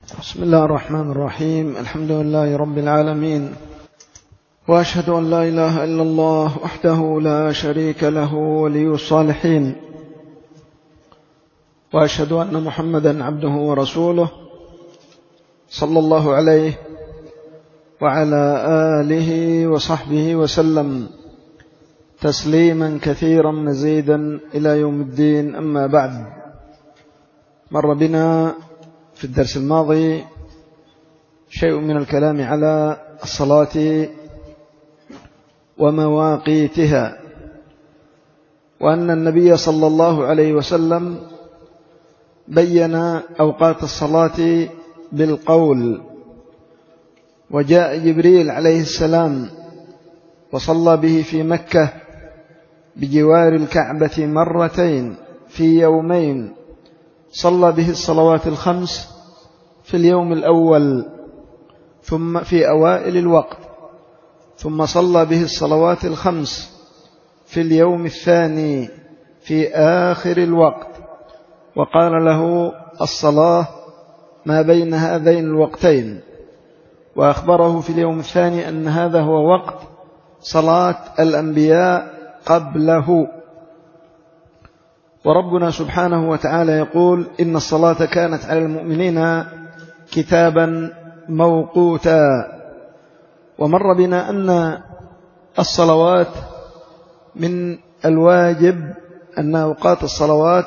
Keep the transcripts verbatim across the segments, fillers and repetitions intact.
بسم الله الرحمن الرحيم. الحمد لله رب العالمين، وأشهد أن لا إله إلا الله وحده لا شريك له ولي الصالحين، وأشهد أن محمدا عبده ورسوله صلى الله عليه وعلى آله وصحبه وسلم تسليما كثيرا مزيدا إلى يوم الدين. أما بعد، مر بنا في الدرس الماضي شيء من الكلام على الصلاة ومواقيتها، وأن النبي صلى الله عليه وسلم بين أوقات الصلاة بالقول، وجاء جبريل عليه السلام وصلى به في مكة بجوار الكعبة مرتين في يومين، صلى به الصلوات الخمس في اليوم الأول ثم في أوائل الوقت، ثم صلى به الصلوات الخمس في اليوم الثاني في آخر الوقت، وقال له الصلاة ما بين هذين الوقتين، وأخبره في اليوم الثاني أن هذا هو وقت صلاة الأنبياء قبله. وربنا سبحانه وتعالى يقول: إن الصلاة كانت على المؤمنين كتابا موقوتا. ومر بنا أن الصلوات من الواجب أن أوقات الصلوات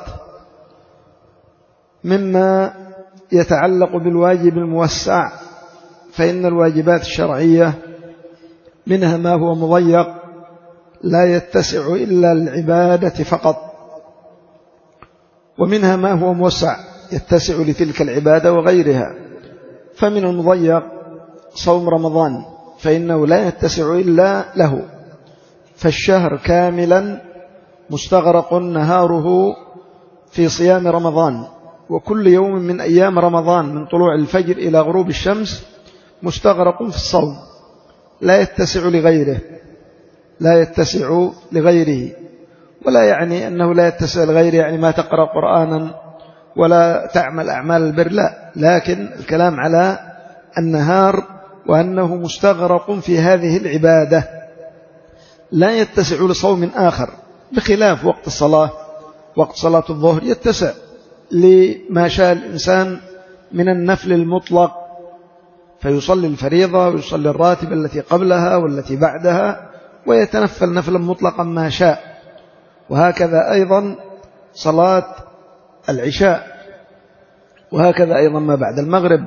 مما يتعلق بالواجب الموسع، فإن الواجبات الشرعية منها ما هو مضيق لا يتسع إلا العبادة فقط، ومنها ما هو موسع يتسع لتلك العبادة وغيرها. فمن المضيق صوم رمضان، فإنه لا يتسع إلا له، فالشهر كاملا مستغرق نهاره في صيام رمضان، وكل يوم من أيام رمضان من طلوع الفجر إلى غروب الشمس مستغرق في الصوم، لا يتسع لغيره لا يتسع لغيره ولا يعني أنه لا يتسع لغيره يعني ما تقرأ قرآنا ولا تعمل أعمال البر، لا، لكن الكلام على النهار وأنه مستغرق في هذه العبادة، لا يتسع لصوم آخر، بخلاف وقت الصلاة. وقت صلاة الظهر يتسع لما شاء الإنسان من النفل المطلق، فيصلي الفريضة ويصلي الراتبة التي قبلها والتي بعدها، ويتنفل نفلا مطلقا ما شاء. وهكذا أيضا صلاة العشاء، وهكذا أيضا ما بعد المغرب،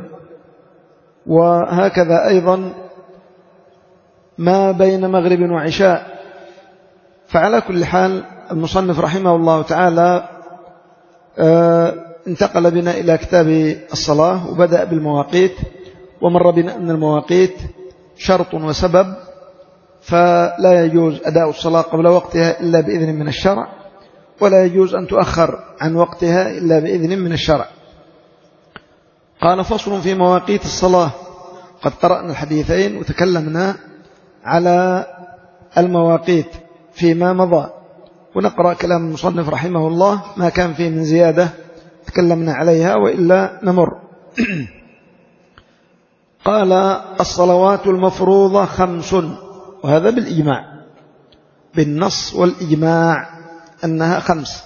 وهكذا أيضا ما بين مغرب وعشاء. فعلى كل حال المصنف رحمه الله تعالى انتقل بنا إلى كتاب الصلاة وبدأ بالمواقيت، ومر بنا أن المواقيت شرط وسبب، فلا يجوز أداء الصلاة قبل وقتها إلا بإذن من الشرع، ولا يجوز أن تؤخر عن وقتها إلا بإذن من الشرع. قال: فصل في مواقيت الصلاة. قد قرأنا الحديثين وتكلمنا على المواقيت فيما مضى، ونقرأ كلام المصنف رحمه الله ما كان فيه من زيادة تكلمنا عليها، وإلا نمر. قال: الصلوات المفروضة خمس، وهذا بالإجماع، بالنص والإجماع أنها خمس،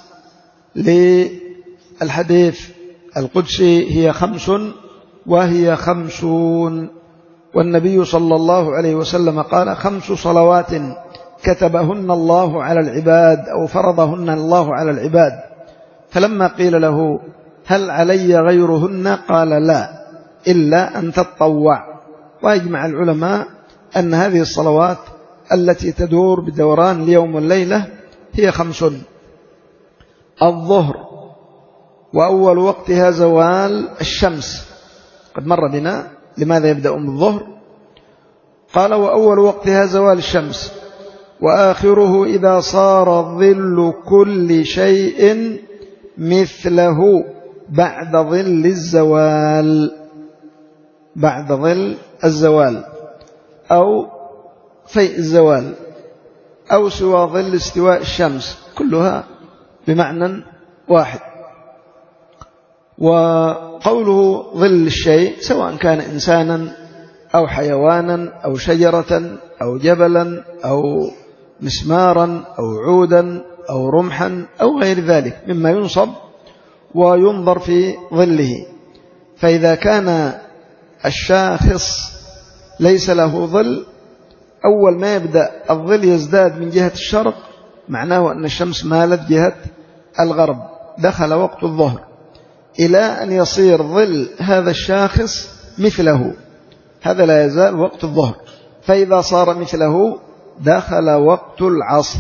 للحديث القدسي: هي خمس وهي خمسون. والنبي صلى الله عليه وسلم قال: خمس صلوات كتبهن الله على العباد أو فرضهن الله على العباد. فلما قيل له: هل علي غيرهن؟ قال: لا، إلا أن تتطوع. وأجمع العلماء أن هذه الصلوات التي تدور بدوران اليوم والليلة هي خمس: الظهر، وأول وقتها زوال الشمس، قد مر بنا لماذا يبدأ بالظهر. قال: وأول وقتها زوال الشمس، وآخره إذا صار ظل كل شيء مثله بعد ظل الزوال، بعد ظل الزوال أو فيء الزوال أو سوى ظل استواء الشمس، كلها بمعنى واحد. وقوله ظل الشيء سواء كان إنسانا أو حيوانا أو شجرة أو جبلا أو مسمارا أو عودا أو رمحا أو غير ذلك مما ينصب وينظر في ظله. فإذا كان الشاخص ليس له ظل، أول ما يبدأ الظل يزداد من جهة الشرق معناه أن الشمس مالت جهة الغرب، دخل وقت الظهر، إلى أن يصير ظل هذا الشاخص مثله، هذا لا يزال وقت الظهر. فإذا صار مثله دخل وقت العصر.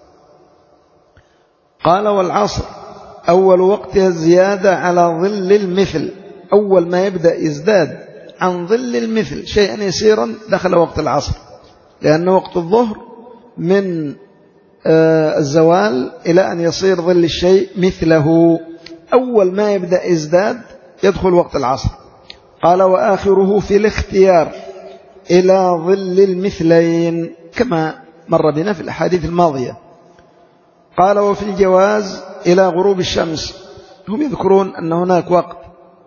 قال والعصر أول وقتها الزيادة على ظل المثل، أول ما يبدأ يزداد عن ظل المثل شيئا يسيرا دخل وقت العصر، لأن وقت الظهر من الزوال إلى أن يصير ظل الشيء مثله، أول ما يبدأ يزداد يدخل وقت العصر. قال وآخره في الاختيار إلى ظل المثلين كما مر بنا في الأحاديث الماضية. قال وفي الجواز إلى غروب الشمس. هم يذكرون أن هناك وقت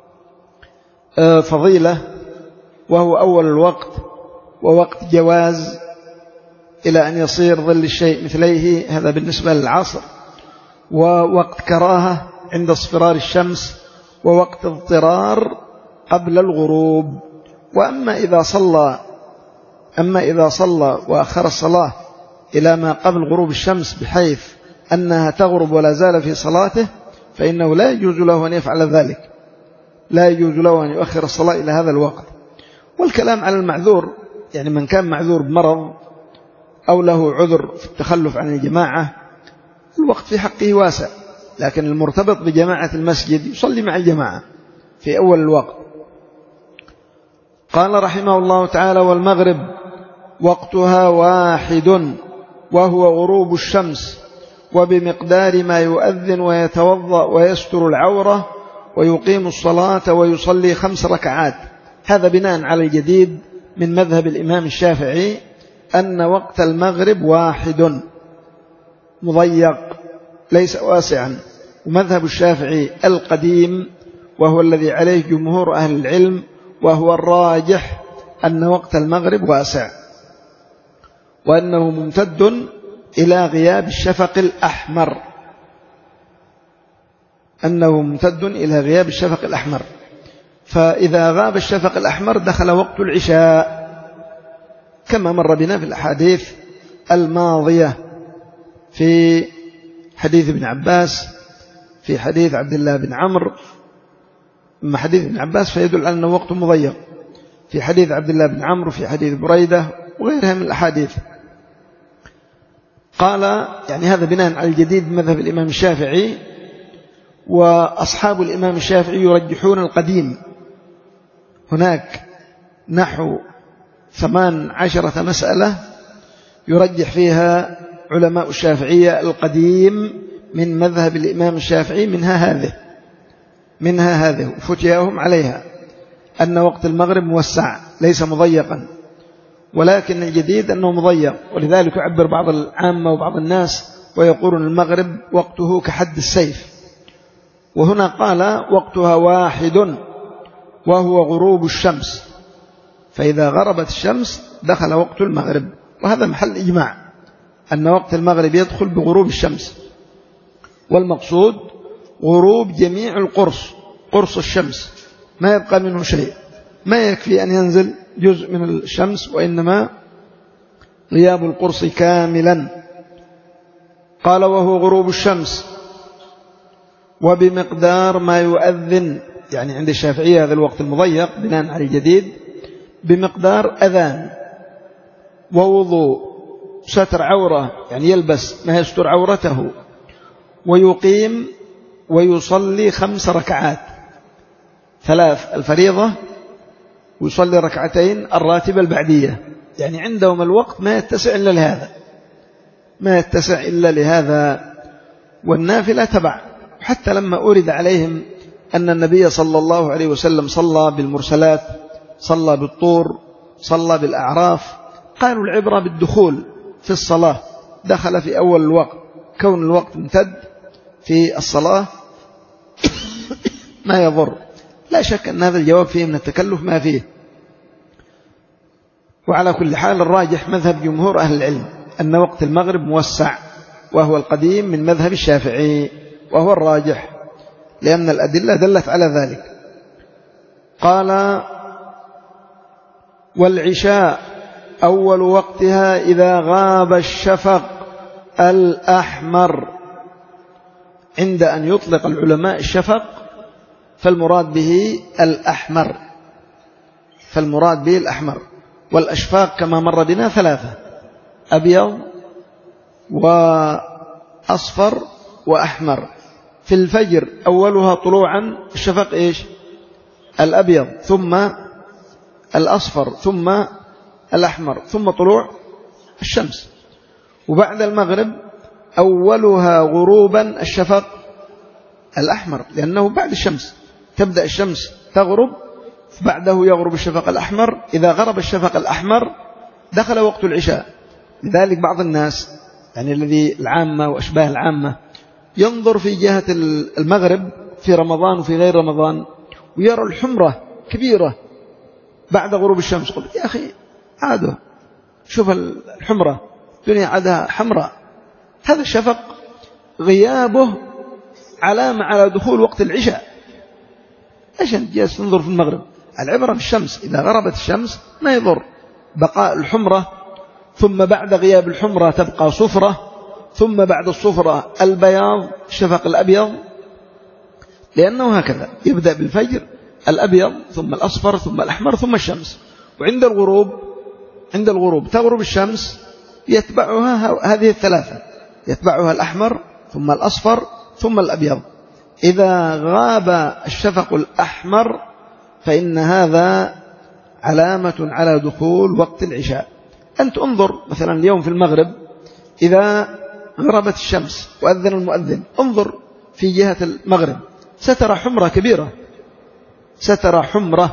فضيلة وهو أول الوقت، ووقت جواز إلى أن يصير ظل الشيء مثليه، هذا بالنسبة للعصر، ووقت كراهة عند اصفرار الشمس، ووقت اضطرار قبل الغروب. وأما إذا صلى أما إذا صلى وأخر الصلاة إلى ما قبل غروب الشمس بحيث أنها تغرب ولا زال في صلاته، فإنه لا يجوز له أن يفعل ذلك، لا يجوز له أن يؤخر الصلاة إلى هذا الوقت. والكلام على المعذور، يعني من كان معذور بمرض أو له عذر في التخلف عن الجماعة، الوقت في حقه واسع، لكن المرتبط بجماعة المسجد يصلي مع الجماعة في أول الوقت. قال رحمه الله تعالى والمغرب وقتها واحد وهو غروب الشمس، وبمقدار ما يؤذن ويتوضأ ويستر العورة ويقيم الصلاة ويصلي خمس ركعات. هذا بناء على الجديد من مذهب الإمام الشافعي أن وقت المغرب واحد مضيق ليس واسعا. ومذهب الشافعي القديم وهو الذي عليه جمهور أهل العلم وهو الراجح أن وقت المغرب واسع، وأنه ممتد إلى غياب الشفق الأحمر، أنه ممتد إلى غياب الشفق الأحمر. فإذا غاب الشفق الأحمر دخل وقت العشاء كما مر بنا في الأحاديث الماضية، في حديث ابن عباس، في حديث عبد الله بن عمرو. أما حديث ابن عباس فيدل على أنه وقت مضيق، في حديث عبد الله بن عمرو، في حديث بريدة وغيرها من الأحاديث. قال يعني هذا بناء على الجديد مذهب الإمام الشافعي. وأصحاب الإمام الشافعي يرجحون القديم، هناك نحو ثمان عشرة مسألة يرجح فيها علماء الشافعية القديم من مذهب الإمام الشافعي، منها هذه منها هذه وفتياهم عليها أن وقت المغرب موسع ليس مضيقا، ولكن الجديد أنه مضيق. ولذلك يعبر بعض العامة وبعض الناس ويقولون المغرب وقته كحد السيف. وهنا قال وقتها واحد وهو غروب الشمس، فإذا غربت الشمس دخل وقت المغرب. وهذا محل إجماع أن وقت المغرب يدخل بغروب الشمس، والمقصود غروب جميع القرص، قرص الشمس ما يبقى منه شيء، ما يكفي أن ينزل جزء من الشمس، وإنما غياب القرص كاملا. قال وهو غروب الشمس وبمقدار ما يؤذن، يعني عند الشافعية هذا الوقت المضيق بناء على الجديد بمقدار أذان ووضوء، ستر عورة يعني يلبس ما يستر عورته، ويقيم ويصلي خمس ركعات، ثلاث الفريضة ويصلي ركعتين الراتبة البعدية. يعني عندهم الوقت ما يتسع إلا لهذا، ما يتسع إلا لهذا، والنافلة تبع. حتى لما أورد عليهم أن النبي صلى الله عليه وسلم صلى بالمرسلات، صلى بالطور، صلى بالأعراف، قالوا العبرة بالدخول في الصلاة، دخل في أول الوقت، كون الوقت امتد في الصلاة ما يضر. لا شك أن هذا الجواب فيه من التكلف ما فيه. وعلى كل حال الراجح مذهب جمهور أهل العلم أن وقت المغرب موسع، وهو القديم من مذهب الشافعي، وهو الراجح لأن الأدلة دلت على ذلك. قال: والعشاء أول وقتها إذا غاب الشفق الأحمر. عند أن يطلق العلماء الشفق فالمراد به الأحمر، فالمراد به الأحمر. والأشفاق كما مر بنا ثلاثة: أبيض وأصفر وأحمر. في الفجر أولها طلوعا الشفق إيش؟ الأبيض، ثم الأصفر، ثم الأحمر، ثم طلوع الشمس. وبعد المغرب أولها غروبا الشفق الأحمر، لأنه بعد الشمس تبدأ الشمس تغرب، بعده يغرب الشفق الأحمر. إذا غرب الشفق الأحمر دخل وقت العشاء. لذلك بعض الناس يعني الذي العامة وأشباه العامة ينظر في جهة المغرب في رمضان وفي غير رمضان ويرى الحمرة كبيرة بعد غروب الشمس. قلت يا أخي عادة، شوف الحمرة الدنيا عادها حمراء. هذا الشفق غيابه علامة على دخول وقت العشاء. ايش انت جالس تنظر في المغرب؟ العبرة بالشمس، إذا غربت الشمس ما يضر بقاء الحمرة، ثم بعد غياب الحمرة تبقى صفرة، ثم بعد الصفرة البياض الشفق الأبيض، لأنه هكذا يبدأ بالفجر الأبيض ثم الأصفر ثم الأحمر ثم الشمس. وعند الغروب عند الغروب تغرب الشمس يتبعها هذه الثلاثة، يتبعها الأحمر ثم الأصفر ثم الأبيض. إذا غاب الشفق الأحمر فإن هذا علامة على دخول وقت العشاء. أنت انظر مثلا اليوم في المغرب إذا غربت الشمس وأذن المؤذن، انظر في جهة المغرب سترى حمرة كبيرة، سترى حمرة.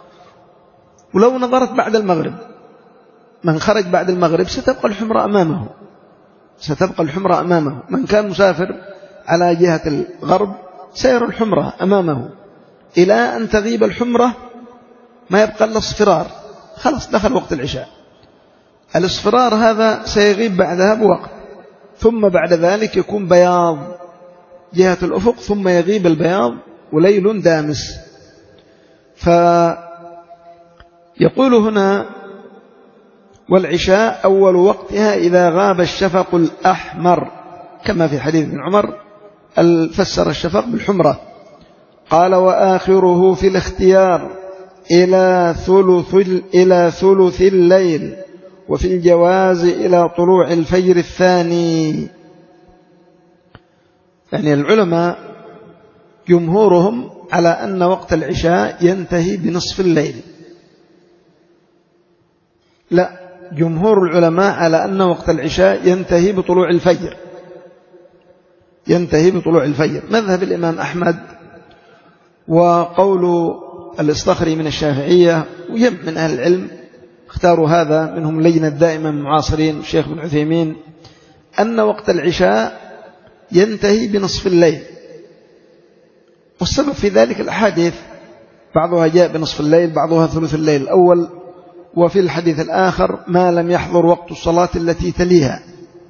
ولو نظرت بعد المغرب، من خرج بعد المغرب ستبقى الحمرة أمامه، ستبقى الحمرة أمامه. من كان مسافر على جهة الغرب سيرى الحمرة أمامه إلى أن تغيب الحمرة، ما يبقى إلا الصفرار، خلاص دخل وقت العشاء. الاصفرار هذا سيغيب بعدها بوقت، ثم بعد ذلك يكون بياض جهة الأفق، ثم يغيب البياض وليل دامس. فيقول هنا: والعشاء أول وقتها إذا غاب الشفق الأحمر، كما في حديث ابن عمر فسر الشفق بالحمرة. قال: وآخره في الاختيار إلى ثلث إلى ثلث الليل، وفي الجواز إلى طلوع الفجر الثاني. يعني العلماء جمهورهم على أن وقت العشاء ينتهي بنصف الليل. لا، جمهور العلماء على أن وقت العشاء ينتهي بطلوع الفجر، ينتهي بطلوع الفجر. مذهب الإمام أحمد وقول الإصطخري من الشافعية وجمع من أهل العلم اختاروا هذا، منهم اللجنة الدائمة من المعاصرين الشيخ بن عثيمين، أن وقت العشاء ينتهي بنصف الليل. والسبب في ذلك الأحاديث، بعضها جاء بنصف الليل، بعضها ثلث الليل الأول، وفي الحديث الآخر ما لم يحضر وقت الصلاة التي تليها.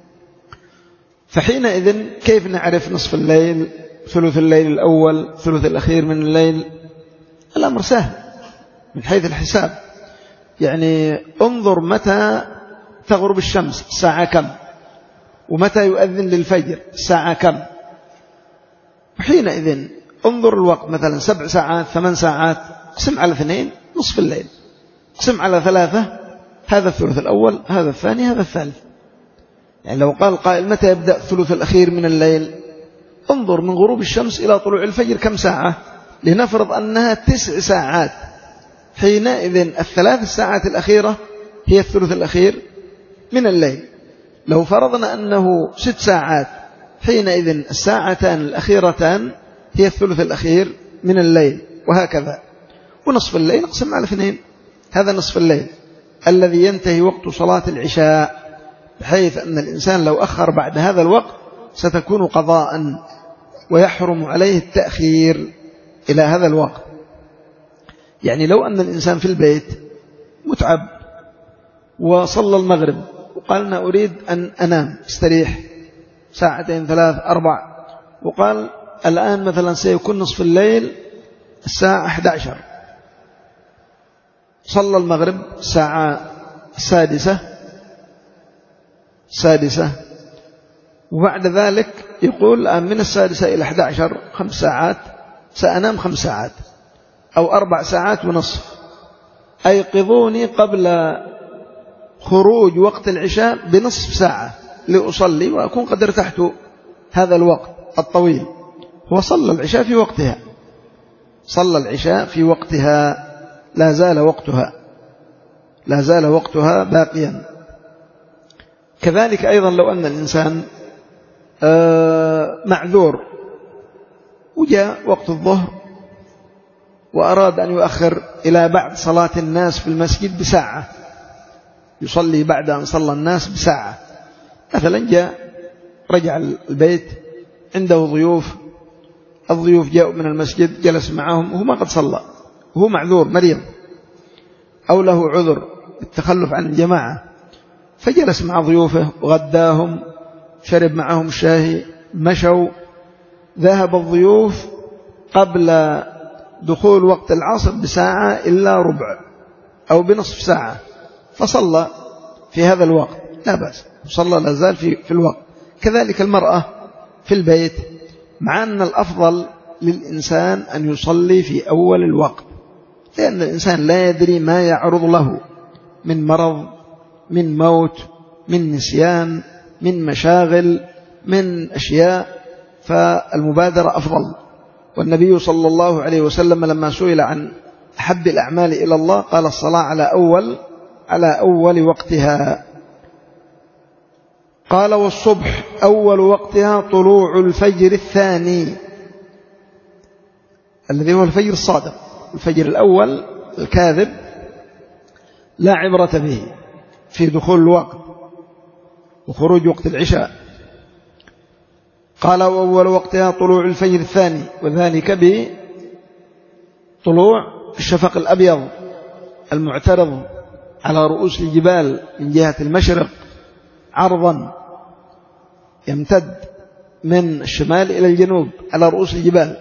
فحينئذ كيف نعرف نصف الليل، ثلث الليل الأول، ثلث الأخير من الليل؟ الأمر سهل من حيث الحساب. يعني انظر متى تغرب الشمس الساعة كم، ومتى يؤذن للفجر الساعة كم، وحينئذ انظر الوقت مثلا سبع ساعات ثمان ساعات، قسم على اثنين نصف الليل، قسم على ثلاثة هذا الثلث الأول، هذا الثاني، هذا الثالث. يعني لو قال قائل متى يبدأ الثلث الأخير من الليل، انظر من غروب الشمس إلى طلوع الفجر كم ساعة، لنفرض أنها تسع ساعات، حينئذ الثلاث ساعات الأخيرة هي الثلث الأخير من الليل. لو فرضنا أنه ست ساعات، حينئذ الساعتان الأخيرتان هي الثلث الأخير من الليل، وهكذا. ونصف الليل نقسم على اثنين، هذا نصف الليل الذي ينتهي وقت صلاة العشاء، بحيث أن الإنسان لو أخر بعد هذا الوقت ستكون قضاء ويحرم عليه التأخير. إلى هذا الوقت. يعني لو أن الإنسان في البيت متعب وصلى المغرب وقال أنا أريد أن أنام استريح ساعتين ثلاث أربع، وقال الآن مثلا سيكون نصف الليل الساعة أحد عشر، صلى المغرب الساعة السادسة السادسة وبعد ذلك يقول الآن من السادسة إلى أحد عشر خمس ساعات، سأنام خمس ساعات أو أربع ساعات ونصف، أيقظوني قبل خروج وقت العشاء بنصف ساعة لأصلي وأكون قد ارتحت هذا الوقت الطويل. هو صلى العشاء في وقتها، صلى العشاء في وقتها، لا زال وقتها لا زال وقتها باقيا. كذلك أيضا لو أن الإنسان معذور وجاء وقت الظهر وأراد أن يؤخر إلى بعد صلاة الناس في المسجد بساعة، يصلي بعد أن صلى الناس بساعة، مثلا جاء رجع البيت عنده ضيوف، الضيوف جاءوا من المسجد جلس معهم وهو ما قد صلى وهو معذور مريض أو له عذر بالتخلف عن الجماعة، فجلس مع ضيوفه وغداهم شرب معهم الشاهي مشوا، ذهب الضيوف قبل دخول وقت العصر بساعة إلا ربع أو بنصف ساعة، فصلى في هذا الوقت لا بأس، صلى لا زال في, في الوقت. كذلك المرأة في البيت، مع أن الأفضل للإنسان أن يصلي في أول الوقت، لأن الإنسان لا يدري ما يعرض له من مرض، من موت، من نسيان، من مشاغل، من أشياء، فالمبادرة أفضل. والنبي صلى الله عليه وسلم لما سئل عن أحب الأعمال إلى الله قال الصلاة على أول على أول وقتها. قال والصبح أول وقتها طلوع الفجر الثاني الذي هو الفجر الصادق، الفجر الأول الكاذب لا عبرة به في دخول الوقت وخروج وقت العشاء. قال وأول وقتها طلوع الفجر الثاني، وذلك بطلوع الشفق الأبيض المعترض على رؤوس الجبال من جهة المشرق عرضا يمتد من الشمال إلى الجنوب على رؤوس الجبال،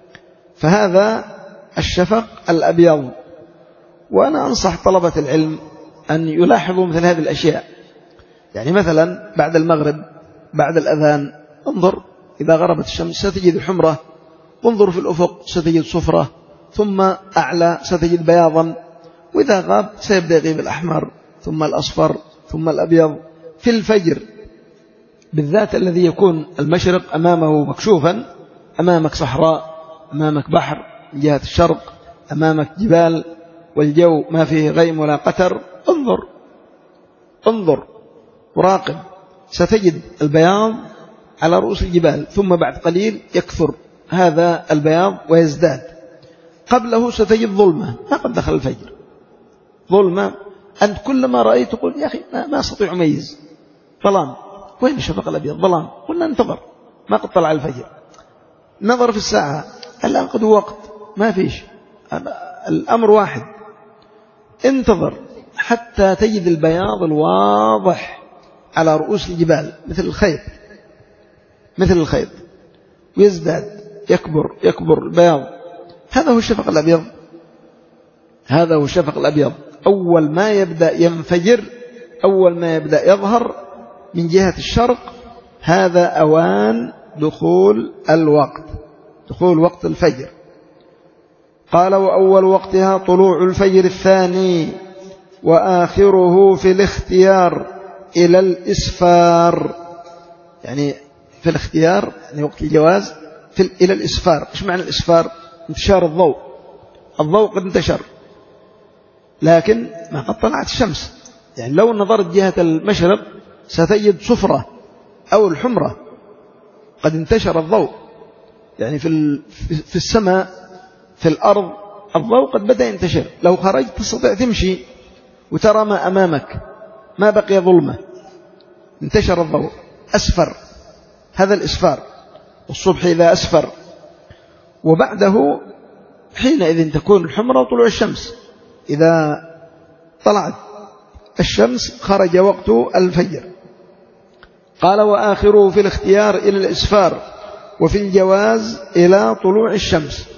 فهذا الشفق الأبيض. وأنا أنصح طلبة العلم أن يلاحظوا مثل هذه الأشياء، يعني مثلا بعد المغرب بعد الأذان انظر إذا غربت الشمس ستجد حمرة، انظر في الأفق ستجد صفرة، ثم أعلى ستجد بياضا، وإذا غاب سيبدأ يغيب الأحمر ثم الأصفر ثم الأبيض. في الفجر بالذات الذي يكون المشرق أمامه مكشوفا، أمامك صحراء، أمامك بحر من جهة الشرق، أمامك جبال والجو ما فيه غيم ولا قتر، انظر انظر وراقب، ستجد البياض على رؤوس الجبال، ثم بعد قليل يكثر هذا البياض ويزداد. قبله ستجد ظلمة، ما قد دخل الفجر، ظلمة أنت كلما رأيت تقول يا أخي ما أستطيع أميز، ظلام، وين الشفق الأبيض؟ ظلام، قلنا انتظر ما قد طلع الفجر، نظر في الساعة الآن قد وقت ما فيش، الأمر واحد، انتظر حتى تجد البياض الواضح على رؤوس الجبال مثل الخيط مثل الخيط ويزداد يكبر يكبر البياض. هذا هو الشفق الأبيض، هذا هو الشفق الأبيض. أول ما يبدأ ينفجر، أول ما يبدأ يظهر من جهة الشرق، هذا أوان دخول الوقت، دخول وقت الفجر. قال وأول وقتها طلوع الفجر الثاني وآخره في الاختيار إلى الإسفار، يعني في الاختيار يعني وقت الجواز في إلى الإسفار. إيش معنى الإسفار؟ انتشار الضوء، الضوء قد انتشر لكن ما قد طلعت الشمس، يعني لو نظرت جهة المشرق ستجد صفرة أو الحمرة، قد انتشر الضوء، يعني في في السماء في الأرض الضوء قد بدأ ينتشر، لو خرجت تستطيع تمشي وترى ما أمامك، ما بقي ظلمة، انتشر الضوء، أسفر، هذا الإسفار، والصبح إذا أسفر. وبعده حينئذ تكون الحمرة طلوع الشمس. إذا طلعت الشمس خرج وقت الفجر. قال وآخره في الاختيار إلى الإسفار، وفي الجواز إلى طلوع الشمس.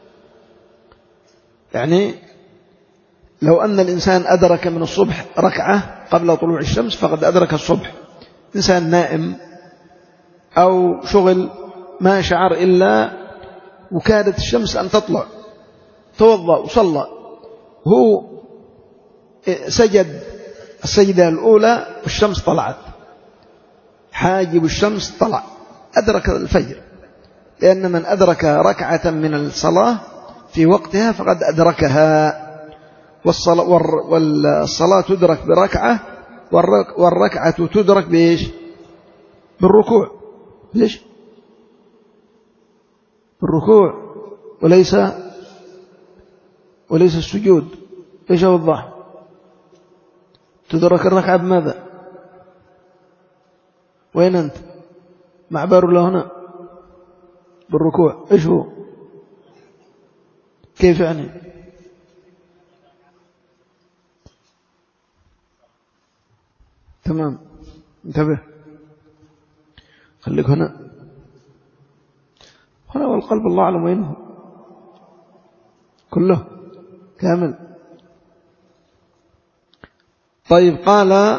يعني لو أن الإنسان أدرك من الصبح ركعة قبل طلوع الشمس فقد أدرك الصبح. إنسان نائم أو شغل ما شعر إلا وكادت الشمس أن تطلع، توضأ وصلى، هو سجد السجدة الأولى والشمس طلعت، حاجب الشمس طلع، أدرك الفجر. لأن من أدرك ركعة من الصلاة في وقتها فقد أدركها. والصلاة, والصلاة تدرك بركعة، والركعة تدرك بإيش؟ بالركوع. ليش؟ بالركوع وليس وليس السجود. إيش أوضح؟ تدرك الركعة بماذا؟ وين أنت؟ معبر له هنا بالركوع. إيش هو؟ كيف يعني؟ تمام، انتبه، خليك هنا هنا والقلب الله أعلم وينه كله كامل. طيب، قال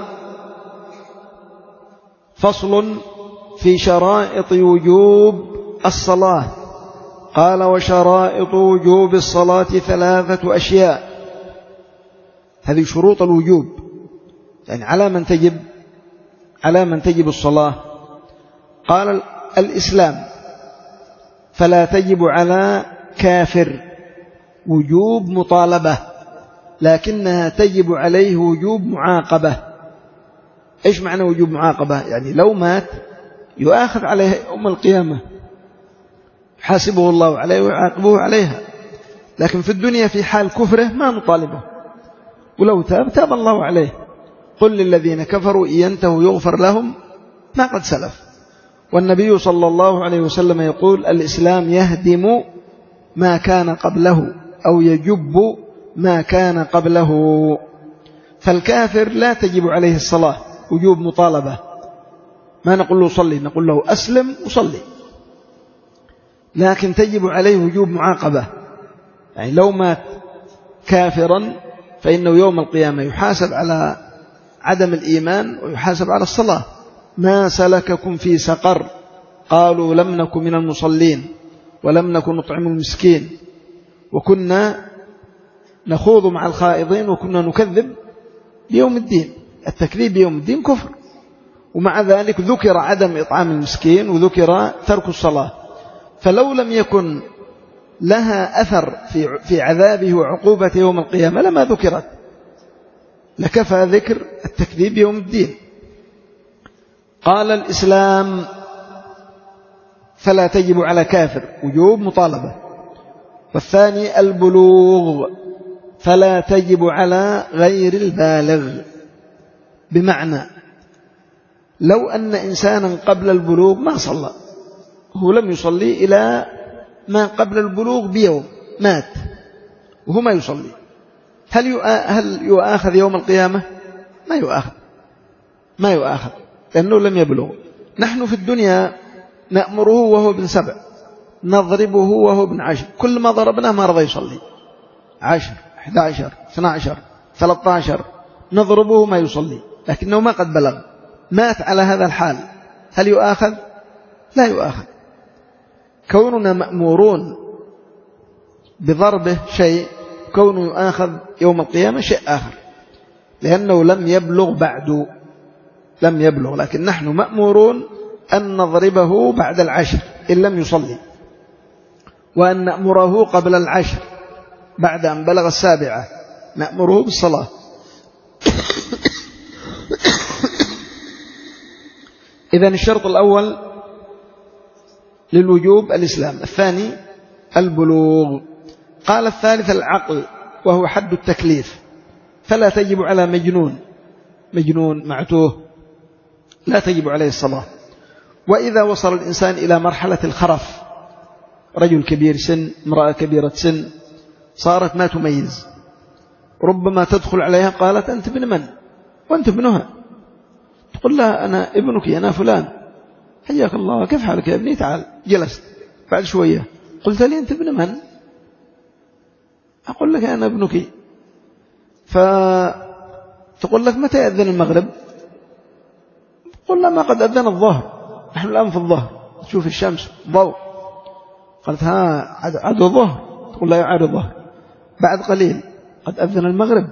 فصل في شرائط وجوب الصلاة. قال وشرائط وجوب الصلاة ثلاثة أشياء. هذه شروط الوجوب، يعني على من تجب على من تجب الصلاة. قال الإسلام، فلا تجب على كافر وجوب مطالبة، لكنها تجب عليه وجوب معاقبة. إيش معنى وجوب معاقبة؟ يعني لو مات يؤاخذ عليه يوم القيامة، حاسبه الله عليه ويعاقبه عليها. لكن في الدنيا في حال كفره ما نطالبه، ولو تاب تاب الله عليه. قل للذين كفروا إن ينتهوا يغفر لهم ما قد سلف. والنبي صلى الله عليه وسلم يقول الإسلام يهدم ما كان قبله أو يجب ما كان قبله. فالكافر لا تجب عليه الصلاة وجوب مطالبة، ما نقول له صلي، نقول له أسلم وصلي. لكن تجب عليه وجوب معاقبة، يعني لو مات كافرا فإنه يوم القيامة يحاسب على عدم الإيمان ويحاسب على الصلاة. ما سلككم في سقر؟ قالوا لم نكن من المصلين ولم نكن نطعم المسكين وكنا نخوض مع الخائضين وكنا نكذب بيوم الدين. التكذيب بيوم الدين كفر، ومع ذلك ذكر عدم إطعام المسكين وذكر ترك الصلاة. فلو لم يكن لها أثر في في عذابه وعقوبته يوم القيامة لما ذكرت، لكفى ذكر التكذيب يوم الدين. قال الإسلام، فلا تجب على كافر وجوب مطالبة. والثاني البلوغ، فلا تجب على غير البالغ. بمعنى لو أن إنسانا قبل البلوغ ما صلى، هو لم يصلي إلى ما قبل البلوغ بيوم، مات وهو ما يصلي، هل هل يؤاخذ يوم القيامة؟ ما يؤاخذ ما يؤاخذ لأنه لم يبلغ. نحن في الدنيا نأمره وهو ابن سبع، نضربه وهو ابن عشر، كل ما ضربناه ما رضى يصلي. عشر، أحد عشر، اثنى عشر، ثلاثة عشر، نضربه ما يصلي، لكنه ما قد بلغ، مات على هذا الحال، هل يؤاخذ؟ لا يؤاخذ. كوننا مأمورون بضربه شيء، كونه يؤاخذ يوم القيامة شيء آخر، لأنه لم يبلغ بعد، لم يبلغ. لكن نحن مأمورون أن نضربه بعد العشر إن لم يصلي، وأن نأمره قبل العشر بعد أن بلغ السابعة نأمره بالصلاة. إذن الشرط الأول للوجوب الإسلام، الثاني البلوغ. قال الثالث العقل، وهو حد التكليف، فلا تجب على مجنون، مجنون معتوه لا تجب عليه الصلاة. وإذا وصل الإنسان إلى مرحلة الخرف، رجل كبير سن، امرأة كبيرة سن، صارت ما تميز. ربما تدخل عليها قالت أنت ابن من؟ وأنت ابنها. تقول لها أنا ابنك أنا فلان. حياك الله، كيف حالك يا ابني؟ تعال. جلست. بعد شوية قلت لي أنت ابن من؟ أقول لك أنا ابنك. فتقول لك متى يأذن المغرب؟ قل لما قد أذن الظهر، نحن الآن في الظهر، تشوف الشمس ضوء. قالت ها عاد الظهر؟ تقول لا يعاد الظهر، بعد قليل قد أذن المغرب.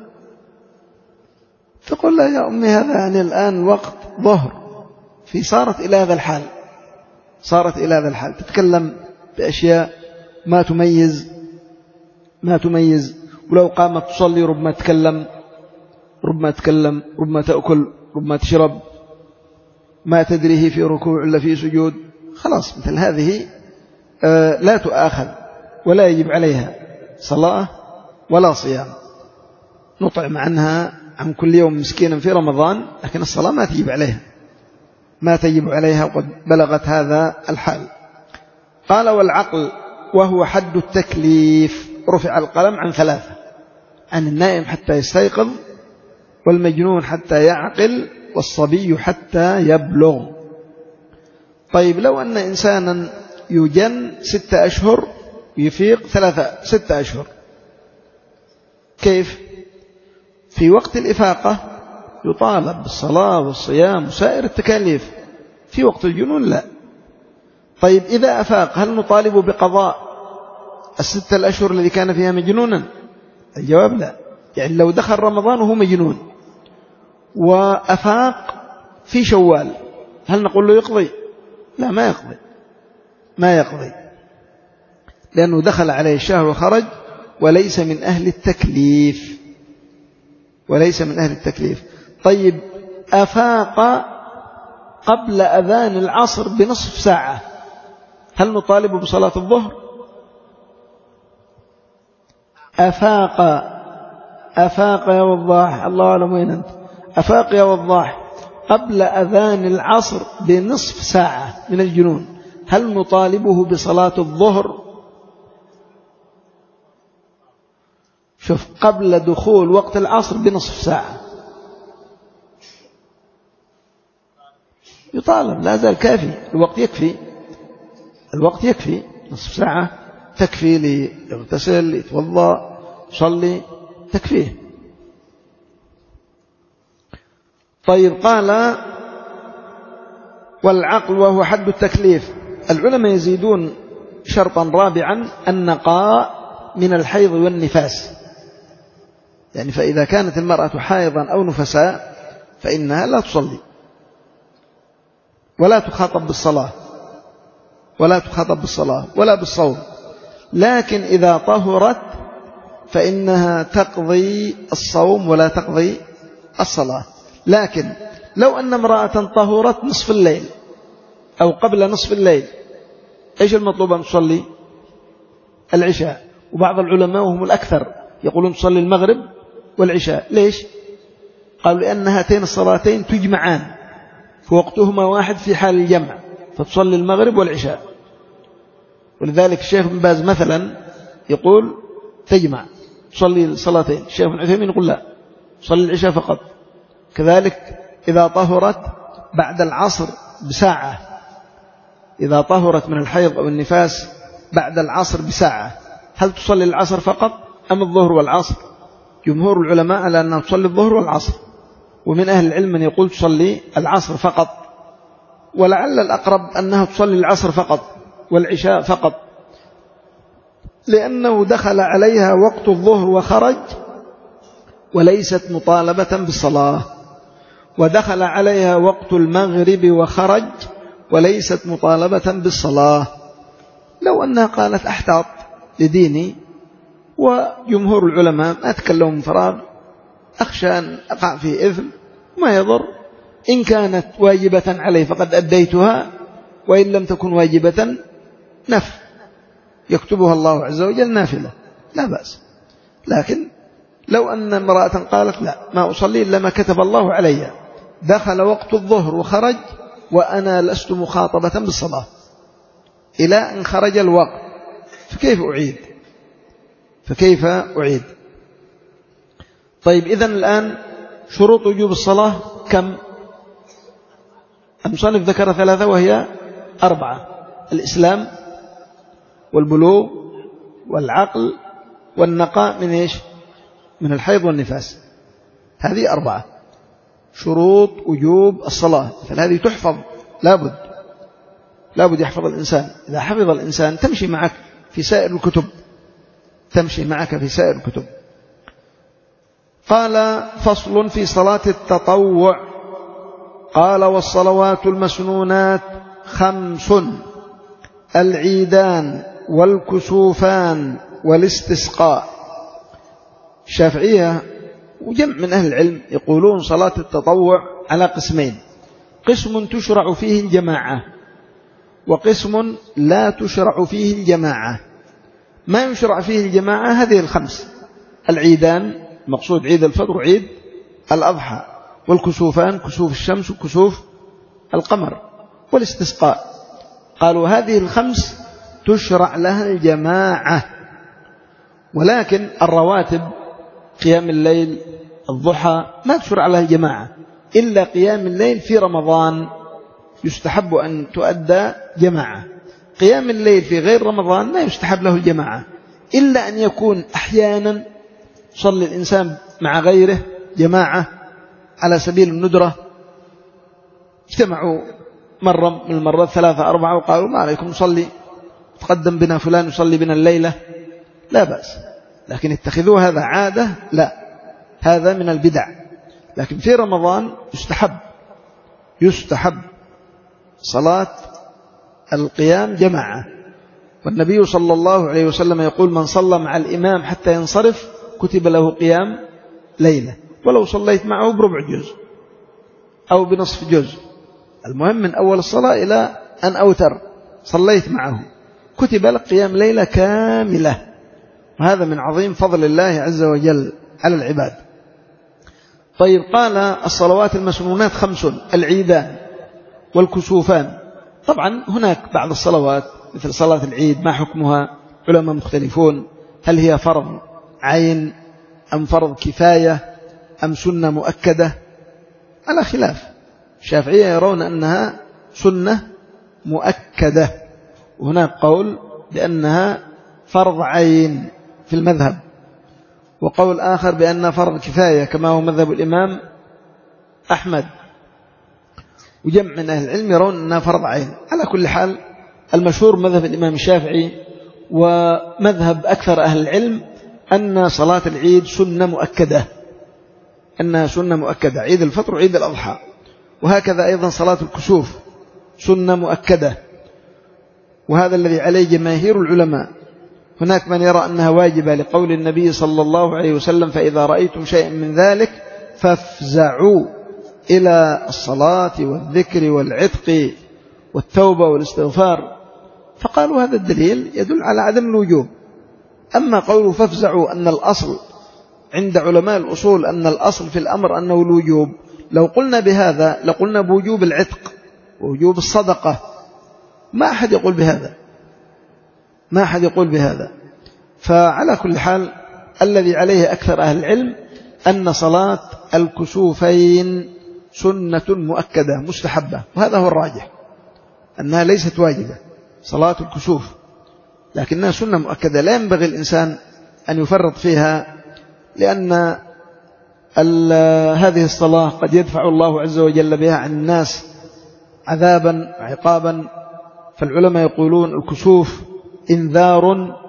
تقول لا يا أمي هذا يعني الآن وقت ظهر. في صارت إلى هذا الحال، صارت إلى هذا الحال تتكلم بأشياء ما تميز ما تميز ولو قامت تصلي ربما تتكلم ربما تتكلم ربما تأكل ربما تشرب، ما تدريه في ركوع إلا في سجود. خلاص مثل هذه لا تؤاخذ ولا يجب عليها صلاة ولا صيام. نطعم عنها عن كل يوم مسكينا في رمضان، لكن الصلاة ما تجب عليها ما تجب عليها وقد بلغت هذا الحال. قال والعقل وهو حد التكليف رفع القلم عن ثلاثة: عن النائم حتى يستيقظ، والمجنون حتى يعقل، والصبي حتى يبلغ. طيب لو أن إنسانا يجن ستة أشهر يفيق ثلاثة ستة أشهر، كيف؟ في وقت الإفاقة يطالب بالصلاة والصيام وسائر التكاليف، في وقت الجنون لا. طيب إذا أفاق هل نطالب بقضاء الستة الأشهر الذي كان فيها مجنونا؟ الجواب لا. يعني لو دخل رمضان وهو مجنون وأفاق في شوال هل نقول له يقضي؟ لا، ما يقضي ما يقضي لأنه دخل عليه الشهر وخرج وليس من أهل التكليف وليس من أهل التكليف. طيب أفاق قبل أذان العصر بنصف ساعة هل نطالب بصلاة الظهر؟ أفاق أفاق يا وضاح، الله أعلم وين أنت. أفاق يا وضاح قبل أذان العصر بنصف ساعة من الجنون، هل نطالبه بصلاة الظهر؟ شوف، قبل دخول وقت العصر بنصف ساعة يطالب، لا زال كافي، الوقت يكفي الوقت يكفي نصف ساعة تكفي ليغتسل يتوضأ يصلي تكفيه. طيب قال والعقل وهو حد التكليف. العلماء يزيدون شرطا رابعا: النقاء من الحيض والنفاس. يعني فإذا كانت المرأة حائضا أو نفساء فإنها لا تصلي ولا تخاطب بالصلاة ولا تخاطب بالصلاة ولا بالصوم، لكن إذا طهرت فإنها تقضي الصوم ولا تقضي الصلاة. لكن لو أن امرأة طهرت نصف الليل أو قبل نصف الليل، إيش المطلوب أن تصلي؟ العشاء. وبعض العلماء وهم الأكثر يقولون تصلي المغرب والعشاء. ليش؟ قالوا لأن هاتين الصلاتين تجمعان فوقتهما واحد في حال الجمع، فتصلي المغرب والعشاء. ولذلك الشيخ ابن باز مثلا يقول تجمع تصلي الصلاتين، الشيخ ابن عثيمين يقول لا تصلي العشاء فقط. كذلك إذا طهرت بعد العصر بساعة، إذا طهرت من الحيض أو النفاس بعد العصر بساعة، هل تصلي العصر فقط أم الظهر والعصر؟ جمهور العلماء على أنها تصلي الظهر والعصر، ومن أهل العلم من يقول تصلي العصر فقط، ولعل الأقرب أنها تصلي العصر فقط والعشاء فقط، لأنه دخل عليها وقت الظهر وخرج وليست مطالبة بالصلاة، ودخل عليها وقت المغرب وخرج وليست مطالبة بالصلاة. لو أنها قالت أحتاط لديني، وجمهور العلماء ما تكلموا من فراغ، أخشى أن أقع في إثم ما يضر، إن كانت واجبة علي فقد أديتها، وإن لم تكن واجبة نفل يكتبها الله عز وجل نافلة لا بأس. لكن لو أن امرأة قالت لا ما أصلي إلا ما كتب الله علي، دخل وقت الظهر وخرج وأنا لست مخاطبة بالصلاة إلى أن خرج الوقت، فكيف أعيد فكيف أعيد؟ طيب إذن الآن شروط وجوب الصلاة كم؟ المصنف ذكر ثلاثة وهي أربعة: الإسلام والبلوغ والعقل والنقاء من إيش؟ من الحيض والنفاس. هذه أربعة شروط وجوب الصلاة، فهذه تحفظ، لابد لابد يحفظ الإنسان. إذا حفظ الإنسان تمشي معك في سائر الكتب، تمشي معك في سائر الكتب. قال: فصل في صلاة التطوع. قال: والصلوات المسنونات خمس: العيدان والكسوفان والاستسقاء. الشافعية وجمع من أهل العلم يقولون صلاة التطوع على قسمين: قسم تشرع فيه الجماعة، وقسم لا تشرع فيه الجماعة. ما يشرع فيه الجماعة هذه الخمس: العيدان، مقصود عيد الفطر وعيد الأضحى، والكسوفان، كسوف الشمس وكسوف القمر، والاستسقاء. قالوا هذه الخمس تشرع لها الجماعة، ولكن الرواتب قيام الليل، الضحى، ما تشرع لها الجماعة، إلا قيام الليل في رمضان يستحب أن تؤدى جماعة. قيام الليل في غير رمضان ما يستحب له الجماعة، إلا أن يكون أحيانا صلي الإنسان مع غيره جماعة على سبيل الندرة، اجتمعوا مرة من المرات ثلاثة أربعة وقالوا: ما عليكم صلي، تقدم بنا فلان يصلي بنا الليلة، لا بأس. لكن اتخذوا هذا عادة، لا، هذا من البدع. لكن في رمضان يستحب يستحب صلاة القيام جماعة. والنبي صلى الله عليه وسلم يقول: من صلى مع الإمام حتى ينصرف كتب له قيام ليلة، ولو صليت معه بربع جزء أو بنصف جزء، المهم من أول الصلاة إلى أن أوتر صليت معه كتب لك قيام ليلة كاملة. وهذا من عظيم فضل الله عز وجل على العباد. طيب، قال: الصلوات المسنونات خمس: العيدان والكسوفان. طبعا هناك بعض الصلوات مثل صلاة العيد ما حكمها؟ علماء مختلفون، هل هي فرض عين أم فرض كفاية أم سنة مؤكدة؟ على خلاف. الشافعية يرون أنها سنة مؤكدة، وهناك قول بأنها فرض عين في المذهب، وقول آخر بأنها فرض كفاية كما هو مذهب الإمام أحمد، وجمع من أهل العلم يرون أنها فرض عين. على كل حال المشهور مذهب الإمام الشافعي ومذهب أكثر أهل العلم أن صلاة العيد سنة مؤكدة، أنها سنة مؤكدة، عيد الفطر وعيد الأضحى. وهكذا أيضا صلاة الكسوف سنة مؤكدة، وهذا الذي عليه جماهير العلماء. هناك من يرى أنها واجبة لقول النبي صلى الله عليه وسلم: فإذا رأيتم شيئا من ذلك فافزعوا إلى الصلاة والذكر والعتق والتوبة والاستغفار. فقالوا هذا الدليل يدل على عدم الوجوب. أما قولوا فافزعوا أن الأصل عند علماء الأصول أن الأصل في الأمر أنه الوجوب، لو قلنا بهذا لقلنا بوجوب العتق ووجوب الصدقة. ما أحد يقول بهذا، ما أحد يقول بهذا. فعلى كل حال الذي عليه أكثر أهل العلم أن صلاة الكسوفين سنة مؤكدة مستحبة، وهذا هو الراجح، أنها ليست واجبة صلاة الكسوف، لكنها سنة مؤكدة لا ينبغي الإنسان أن يفرط فيها، لأن هذه الصلاة قد يدفع الله عز وجل بها عن الناس عذابا وعقابا. فالعلماء يقولون الكسوف إنذار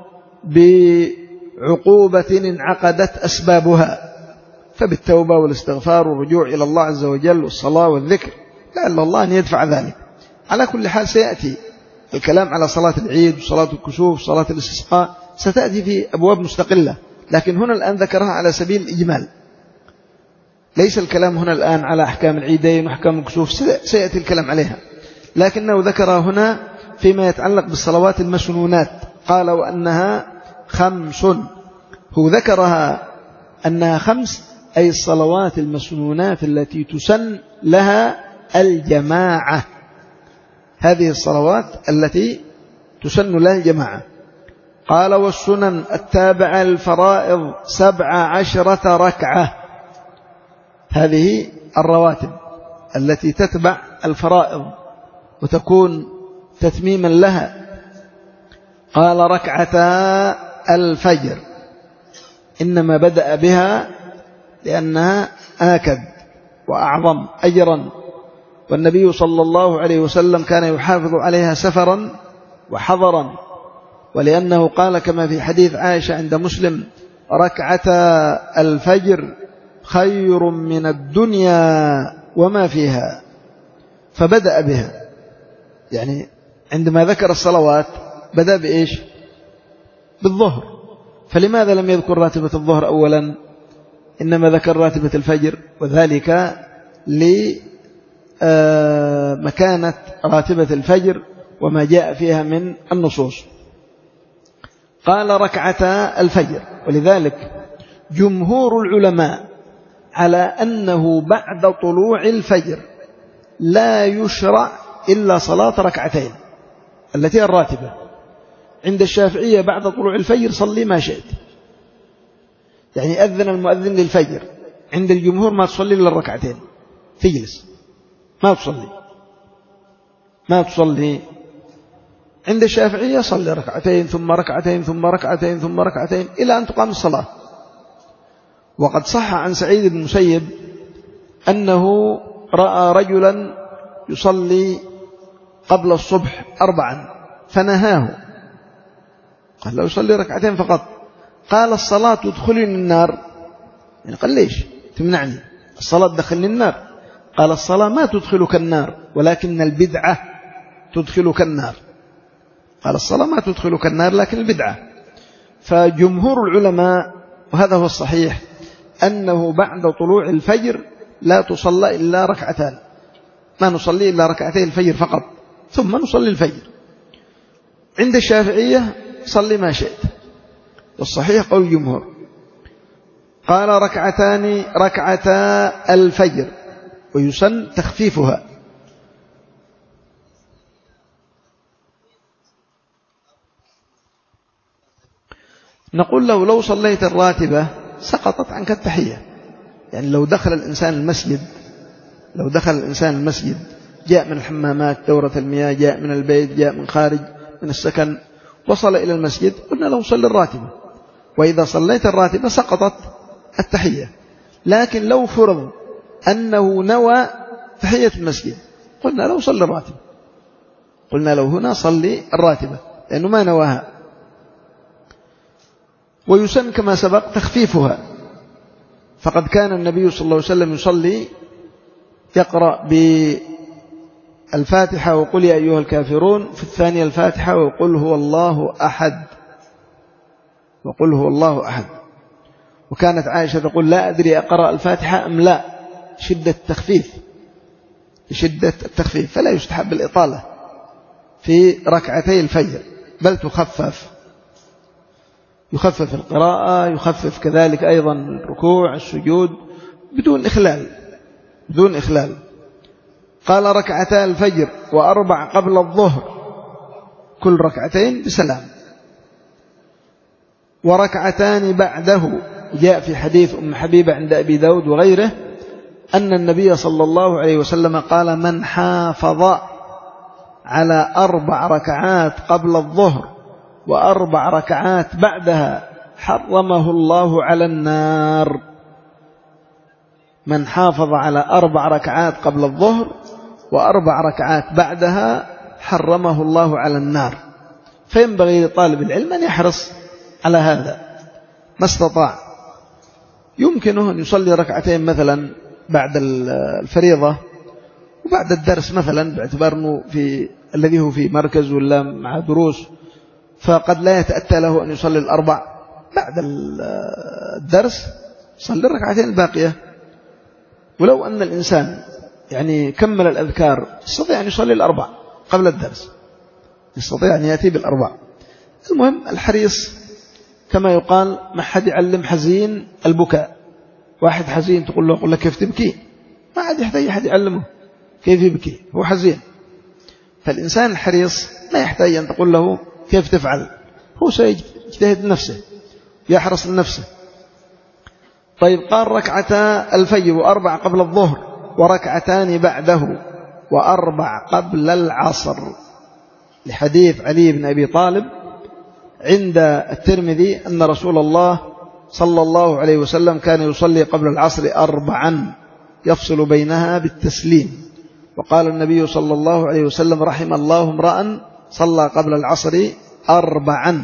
بعقوبة انعقدت أسبابها، فبالتوبة والاستغفار والرجوع إلى الله عز وجل والصلاة والذكر لعل الله أن يدفع ذلك. على كل حال سيأتي الكلام على صلاة العيد وصلاة الكسوف وصلاة الاستسقاء، ستأتي في أبواب مستقلة، لكن هنا الآن ذكرها على سبيل الإجمال، ليس الكلام هنا الآن على أحكام العيدين وأحكام الكسوف، سيأتي الكلام عليها، لكنه ذكرها هنا فيما يتعلق بالصلوات المسنونات. قال: وأنها خمس. هو ذكرها أنها خمس، أي الصلوات المسنونات التي تسن لها الجماعة، هذه الصلوات التي تسن لها الجماعة. قال والسنن التابعة للفرائض سبع عشرة ركعة. هذه الرواتب التي تتبع الفرائض وتكون تتميما لها. قال ركعتا الفجر إنما بدأ بها لأنها آكد وأعظم أجرا، والنبي صلى الله عليه وسلم كان يحافظ عليها سفرا وحضرا، ولأنه قال كما في حديث عائشة عند مسلم ركعتا الفجر خير من الدنيا وما فيها، فبدأ بها. يعني عندما ذكر الصلوات بدأ بإيش؟ بالظهر. فلماذا لم يذكر راتبة الظهر أولا، إنما ذكر راتبة الفجر؟ وذلك لمكانة راتبة الفجر وما جاء فيها من النصوص. قال ركعتا الفجر، ولذلك جمهور العلماء على أنه بعد طلوع الفجر لا يشرع إلا صلاة ركعتين التي الراتبة. عند الشافعية بعد طلوع الفجر صلي ما شئت، يعني أذن المؤذن للفجر، عند الجمهور ما تصلي إلا الركعتين، تجلس ما تصلي ما تصلي عند الشافعية صلي ركعتين ثم ركعتين ثم ركعتين ثم ركعتين إلى أن تقام الصلاة. وقد صح عن سعيد بن المسيب أنه رأى رجلا يصلي قبل الصبح أربعا فنهاه، قال له يصلي ركعتين فقط. قال الصلاة تدخلني النار، يعني قال ليش تمنعني الصلاة تدخلني النار؟ قال الصلاة ما تدخلك النار ولكن البدعة تدخلك النار. قال الصلاة ما تدخلك النار لكن البدعة. فجمهور العلماء وهذا هو الصحيح أنه بعد طلوع الفجر لا تصلى إلا ركعتان، ما نصلي إلا ركعتين الفجر فقط ثم نصلي الفجر. عند الشافعية صلي ما شئت، والصحيح قول الجمهور. قال ركعتان ركعتا الفجر ويسن تخفيفها. نقول له لو صليت الراتبة سقطت عنك التحية. يعني لو دخل الإنسان المسجد لو دخل الإنسان المسجد جاء من الحمامات دورة المياه، جاء من البيت، جاء من خارج من السكن، وصل إلى المسجد، قلنا له صلي الراتبة، وإذا صليت الراتبة سقطت التحية. لكن لو فرض أنه نوى تحية المسجد قلنا له صلي الراتبة، قلنا له هنا صلي الراتبة لأنه ما نواها. ويسن كما سبق تخفيفها، فقد كان النبي صلى الله عليه وسلم يصلي يقرأ بالفاتحة وقل يا أيها الكافرون، في الثانية الفاتحة وقل هو الله أحد وقل هو الله أحد. وكانت عائشة تقول لا أدري أقرأ الفاتحة أم لا، شدة التخفيف شدة التخفيف فلا يستحب الإطالة في ركعتي الفجر، بل تخفف يخفف القراءة، يخفف كذلك أيضا الركوع السجود بدون إخلال بدون إخلال. قال ركعتا الفجر وأربع قبل الظهر، كل ركعتين بسلام، وركعتان بعده. جاء في حديث أم حبيبة عند أبي داود وغيره أن النبي صلى الله عليه وسلم قال من حافظ على أربع ركعات قبل الظهر وأربع ركعات بعدها حرمه الله على النار. من حافظ على أربع ركعات قبل الظهر وأربع ركعات بعدها حرمه الله على النار. فينبغي لطالب العلم أن يحرص على هذا ما استطاع. يمكنه أن يصلي ركعتين مثلا بعد الفريضة وبعد الدرس مثلا، باعتبار أنه في الذي هو في مركز ولا مع دروس، فقد لا يتأتى له أن يصلي الأربع بعد الدرس، صلي الركعتين الباقية. ولو أن الإنسان يعني كمل الأذكار يستطيع أن يصلي الأربع قبل الدرس، يستطيع أن يأتي بالأربع. المهم الحريص كما يقال ما حد يعلم حزين البكاء. واحد حزين تقول له قل لك كيف تبكي، ما حد يحتاج أحد يعلمه كيف يبكي، هو حزين. فالإنسان الحريص ما يحتاج أن تقول له كيف تفعل، هو سيجد يجتهد نفسه يحرص لنفسه. طيب قال ركعتا الفجر وأربع قبل الظهر وركعتان بعده وأربع قبل العصر، لحديث علي بن أبي طالب عند الترمذي أن رسول الله صلى الله عليه وسلم كان يصلي قبل العصر أربعا يفصل بينها بالتسليم. وقال النبي صلى الله عليه وسلم رحم الله امرأ صلى قبل العصر أربعا.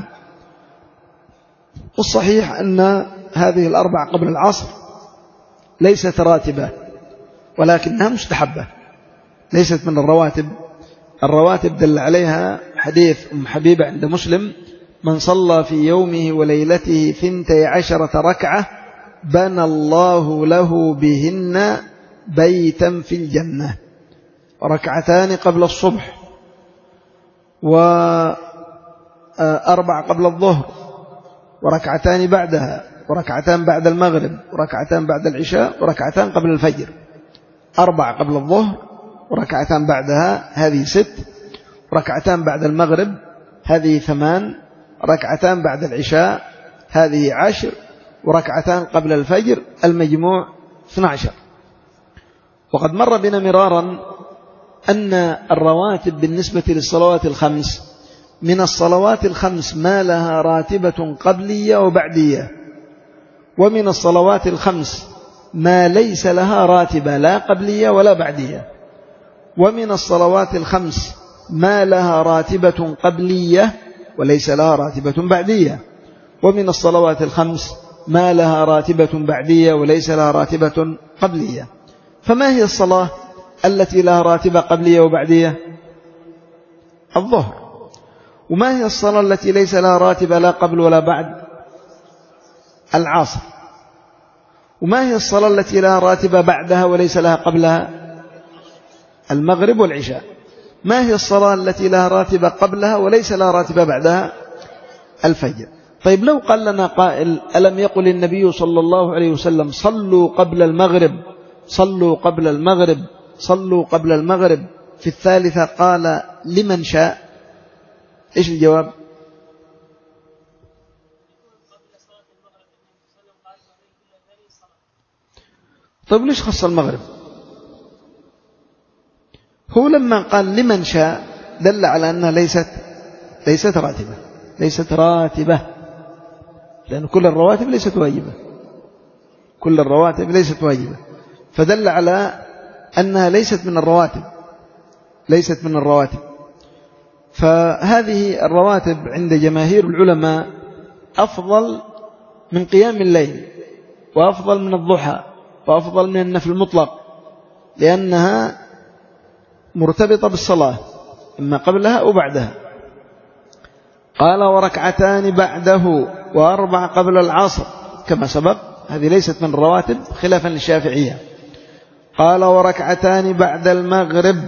والصحيح أن هذه الأربع قبل العصر ليست راتبة ولكنها مستحبة، ليست من الرواتب. الرواتب دل عليها حديث أم حبيبة عند مسلم: من صلى في يومه وليلته ثنتي عشرة ركعة بنى الله له بهن بيتا في الجنة. ركعتان قبل الصبح وأربع قبل الظهر وركعتان بعدها وركعتان بعد المغرب وركعتان بعد العشاء وركعتان قبل الفجر. أربع قبل الظهر وركعتان بعدها هذه ست، وركعتان بعد المغرب هذه ثمان، ركعتان بعد العشاء هذه عشر، وركعتان قبل الفجر المجموع اثنى عشر. وقد مر بنا مرارا أن الرواتب بالنسبة للصلوات الخمس من الصلوات الخمس ما لها راتبة قبلية وبعدية، ومن الصلوات الخمس ما ليس لها راتبة لا قبلية ولا بعدية، ومن الصلوات الخمس ما لها راتبة قبلية وليس لها راتبة بعدية، ومن الصلوات الخمس ما لها راتبة بعدية وليس لها راتبة قبلية. فما هي الصلاة التي لها راتبة قبلية وبعدية؟ الظهر. وما هي الصلاة التي ليس لها راتبة لا قبل ولا بعد؟ العصر. وما هي الصلاة التي لها راتبة بعدها وليس لها قبلها؟ المغرب والعشاء. ما هي الصلاة التي لها راتبة قبلها وليس لها راتبة بعدها؟ الفجر. طيب لو قال لنا قائل: ألم يقل النبي صلى الله عليه وسلم صلوا قبل المغرب صلوا قبل المغرب صلوا قبل المغرب في الثالثة قال لمن شاء؟ إيش الجواب؟ طيب ليش خص المغرب؟ هو لما قال لمن شاء دل على أنها ليست ليست راتبة ليست راتبة لأن كل الرواتب ليست واجبة كل الرواتب ليست واجبة فدل على أنها ليست من الرواتب ليست من الرواتب فهذه الرواتب عند جماهير العلماء أفضل من قيام الليل وأفضل من الضحى وأفضل من النفل المطلق، لأنها مرتبطة بالصلاة إما قبلها أو بعدها. قال وركعتان بعده وأربع قبل العصر كما سبق، هذه ليست من الرواتب خلافا للشافعية. قال وركعتان بعد المغرب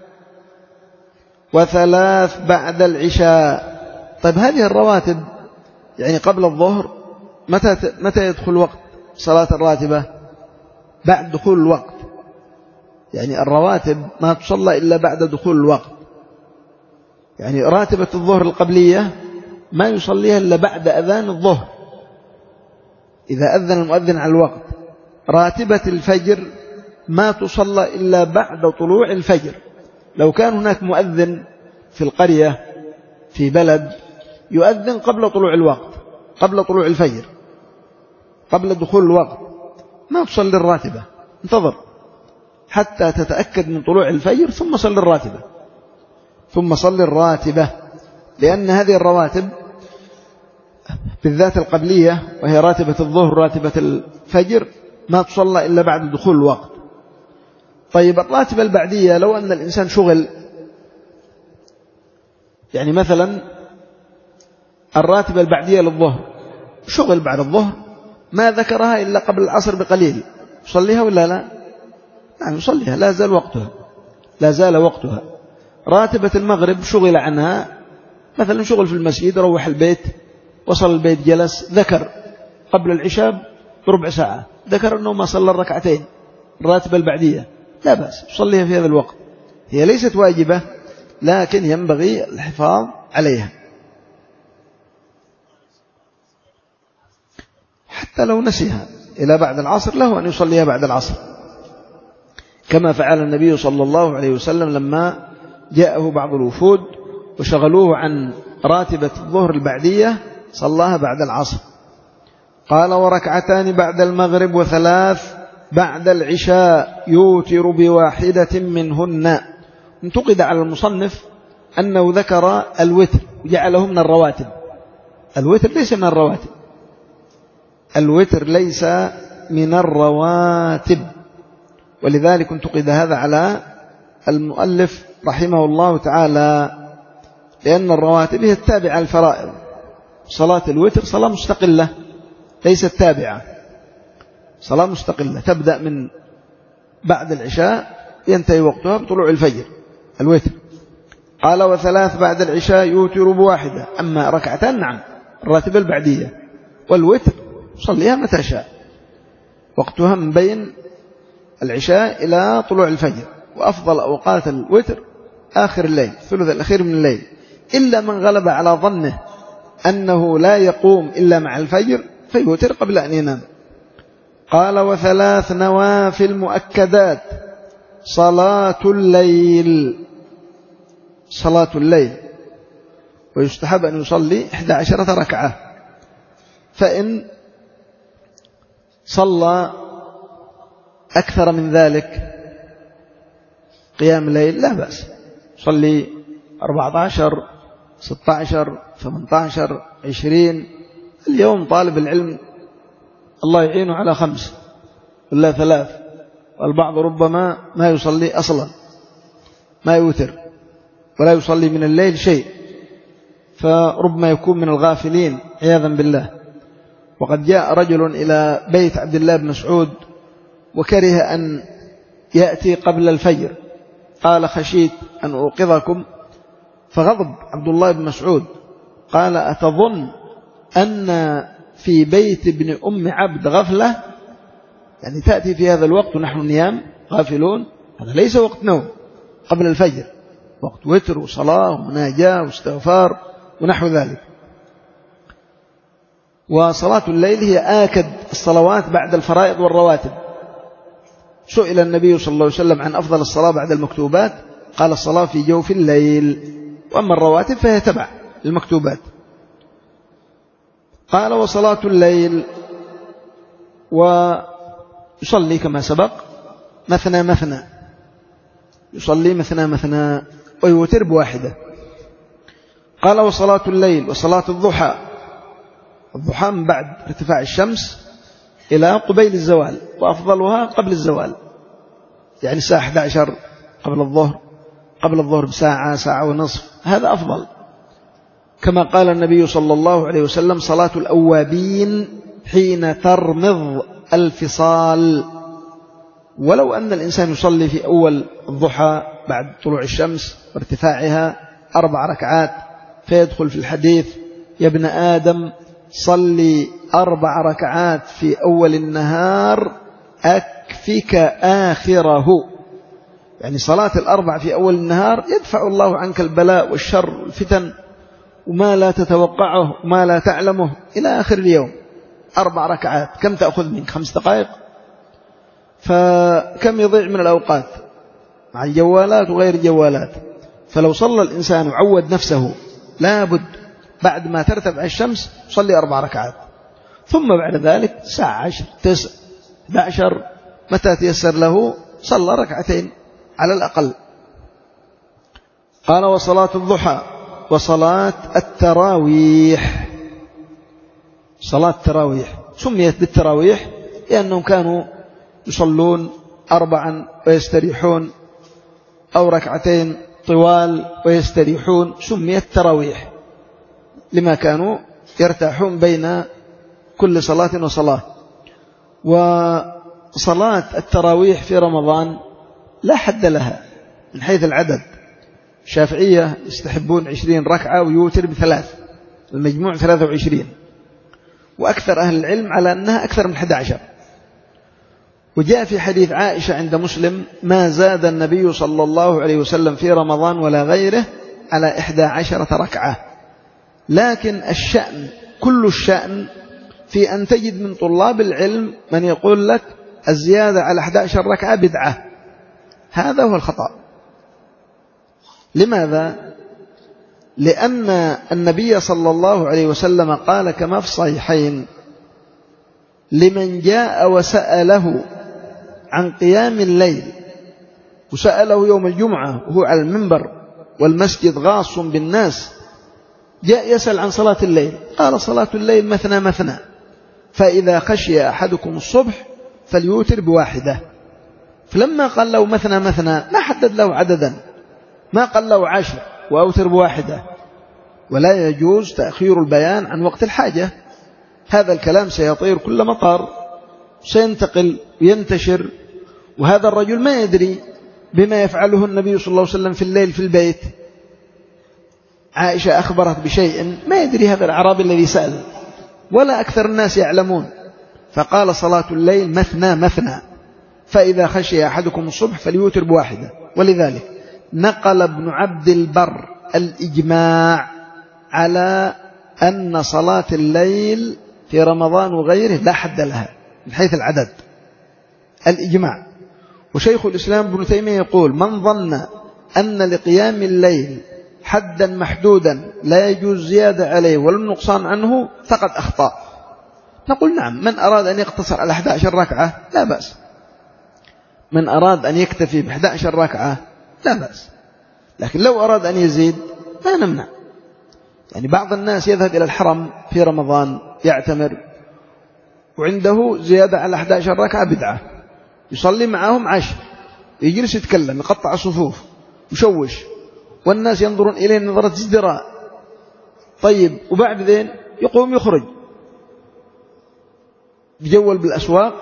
وثلاث بعد العشاء. طيب هذه الرواتب يعني قبل الظهر متى متى يدخل وقت صلاة الراتبة؟ بعد دخول الوقت، يعني الرواتب ما تصلى إلا بعد دخول الوقت. يعني راتبة الظهر القبلية ما يصليها إلا بعد أذان الظهر إذا أذن المؤذن على الوقت. راتبة الفجر ما تصلى إلا بعد طلوع الفجر. لو كان هناك مؤذن في القرية في بلد يؤذن قبل طلوع الوقت قبل طلوع الفجر قبل دخول الوقت ما تصلي الراتبة، انتظر حتى تتأكد من طلوع الفجر ثم صلي الراتبة ثم صلي الراتبة لأن هذه الرواتب بالذات القبلية وهي راتبة الظهر راتبة الفجر ما تصلى إلا بعد دخول الوقت. طيب الراتبة البعدية لو أن الإنسان شغل، يعني مثلا الراتبة البعدية للظهر شغل بعد الظهر ما ذكرها إلا قبل العصر بقليل، يصليها ولا لا؟ نعم يصليها، لا زال وقتها لا زال وقتها. راتبة المغرب شغل عنها، مثلا شغل في المسجد، روح البيت وصل البيت جلس ذكر قبل العشاء بربع ساعة ذكر أنه ما صلى الركعتين الراتبة البعدية، لا بأس يصليها في هذا الوقت. هي ليست واجبة لكن ينبغي الحفاظ عليها. حتى لو نسيها إلى بعد العصر له أن يصليها بعد العصر، كما فعل النبي صلى الله عليه وسلم لما جاءه بعض الوفود وشغلوه عن راتبة الظهر البعدية صلاها بعد العصر. قال وركعتان بعد المغرب وثلاث بعد العشاء يوتر بواحدة منهن. انتقد على المصنف أنه ذكر الوتر وجعله من الرواتب. الوتر ليس من الرواتب، الوتر ليس من الرواتب، ولذلك انتقد هذا على المؤلف رحمه الله تعالى، لأن الرواتب هي التابعة الفرائض. صلاة الوتر صلاة مستقلة ليست تابعة، صلاة مستقلة تبدأ من بعد العشاء ينتهي وقتها بطلوع الفجر الوتر. قال وثلاث بعد العشاء يوتر بواحدة. أما ركعتان نعم الراتبة البعدية، والوتر صليها متى شاء، وقتها من بين العشاء إلى طلوع الفجر، وأفضل أوقات الوتر آخر الليل الثلث الأخير من الليل، إلا من غلب على ظنه أنه لا يقوم إلا مع الفجر فيوتر قبل أن ينام. قال وثلاث نوافل مؤكدات. صلاة الليل، صلاة الليل ويستحب أن يصلي إحدى عشرة ركعة، فإن صلى أكثر من ذلك قيام الليل لا بأس، صلي أربعة عشر ستة عشر ثمانية عشر عشرين. اليوم طالب العلم الله يعينه على خمس ولا ثلاث، والبعض ربما ما يصلي أصلا، ما يوتر ولا يصلي من الليل شيء، فربما يكون من الغافلين عياذا بالله. وقد جاء رجل إلى بيت عبد الله بن مسعود وكره أن يأتي قبل الفجر، قال خشيت أن أوقظكم، فغضب عبد الله بن مسعود قال أتظن أن في بيت ابن أم عبد غفلة؟ يعني تأتي في هذا الوقت ونحن نيام غافلون؟ هذا ليس وقت نوم قبل الفجر، وقت وتر وصلاة ومناجاة واستغفار ونحو ذلك. وصلاة الليل هي آكد الصلوات بعد الفرائض والرواتب. سئل النبي صلى الله عليه وسلم عن أفضل الصلاة بعد المكتوبات، قال الصلاة في جوف الليل، وأما الرواتب فهي تبع المكتوبات. قال وصلاة الليل ويصلي كما سبق مثنى مثنى، يصلي مثنى مثنى ويوتر بواحدة. قال وصلاة الليل وصلاة الضحى، الضحى من بعد ارتفاع الشمس إلى قبيل الزوال، وأفضلها قبل الزوال، يعني الساعة إحدى عشر قبل الظهر، قبل الظهر بساعة ساعة ونصف، هذا أفضل. كما قال النبي صلى الله عليه وسلم صلاة الأوابين حين ترمض الفصال. ولو أن الإنسان يصلي في أول الضحى بعد طلوع الشمس وارتفاعها أربع ركعات فيدخل في الحديث يا ابن آدم صلي أربع ركعات في أول النهار أكفك آخره، يعني صلاة الأربع في أول النهار يدفع الله عنك البلاء والشر والفتن وما لا تتوقعه وما لا تعلمه إلى آخر اليوم. أربع ركعات كم تأخذ منك؟ خمس دقائق، فكم يضيع من الأوقات مع الجوالات وغير الجوالات. فلو صلى الإنسان وعود نفسه لابد بعد ما ترتفع الشمس صلي أربع ركعات، ثم بعد ذلك ساعة عشر تسع عشر متى تيسر له صلى ركعتين على الأقل. قال وصلاة الضحى وصلاة التراويح. صلاة التراويح سميت بالتراويح لأنهم كانوا يصلون أربعا ويستريحون، أو ركعتين طوال ويستريحون، سميت تراويح لما كانوا يرتاحون بين كل صلاة وصلاة. وصلاة التراويح في رمضان لا حد لها من حيث العدد. الشافعية يستحبون عشرين ركعة ويوتر بثلاث، المجموع ثلاثة وعشرين، وأكثر أهل العلم على أنها أكثر من أحد عشر. وجاء في حديث عائشة عند مسلم ما زاد النبي صلى الله عليه وسلم في رمضان ولا غيره على إحدى عشرة ركعة. لكن الشأن كل الشأن في أن تجد من طلاب العلم من يقول لك الزيادة على أحد عشر ركعة بدعة. هذا هو الخطأ. لماذا؟ لأن النبي صلى الله عليه وسلم قال كما في الصحيحين: لمن جاء وسأله عن قيام الليل، وسأله يوم الجمعة وهو على المنبر والمسجد غاص بالناس، جاء يسأل عن صلاة الليل، قال: صلاة الليل مثنى مثنى، فإذا خشي أحدكم الصبح فليوتر بواحدة. فلما قال له مثنى مثنى ما حدد له عددا، ما قال له عشر وأوتر بواحدة. ولا يجوز تأخير البيان عن وقت الحاجة. هذا الكلام سيطير كل مطار، سينتقل وينتشر، وهذا الرجل ما يدري بما يفعله النبي صلى الله عليه وسلم في الليل في البيت. عائشة أخبرت بشيء ما يدري هذا الأعرابي الذي سأل، ولا أكثر الناس يعلمون. فقال: صلاة الليل مثنى مثنى، فإذا خشي أحدكم الصبح فليوتر بواحدة. ولذلك نقل ابن عبد البر الإجماع على أن صلاة الليل في رمضان وغيره لا حد لها من حيث العدد، الإجماع. وشيخ الإسلام ابن تيمية يقول: من ظن أن لقيام الليل حدا محدودا لا يجوز زيادة عليه ولا النقصان عنه فقد أخطأ. نقول: نعم، من أراد أن يقتصر على أحد عشر ركعة لا بأس، من أراد أن يكتفي بأحد عشر ركعة لا بأس، لكن لو أراد أن يزيد ما نمنع. يعني بعض الناس يذهب إلى الحرم في رمضان يعتمر وعنده زيادة على أحد عشر ركعة بدعة، يصلي معهم عشر، يجلس يتكلم يقطع الصفوف يشوش، والناس ينظرون إليه نظرة ازدراء. طيب، وبعد ذين يقوم يخرج يجول بالأسواق،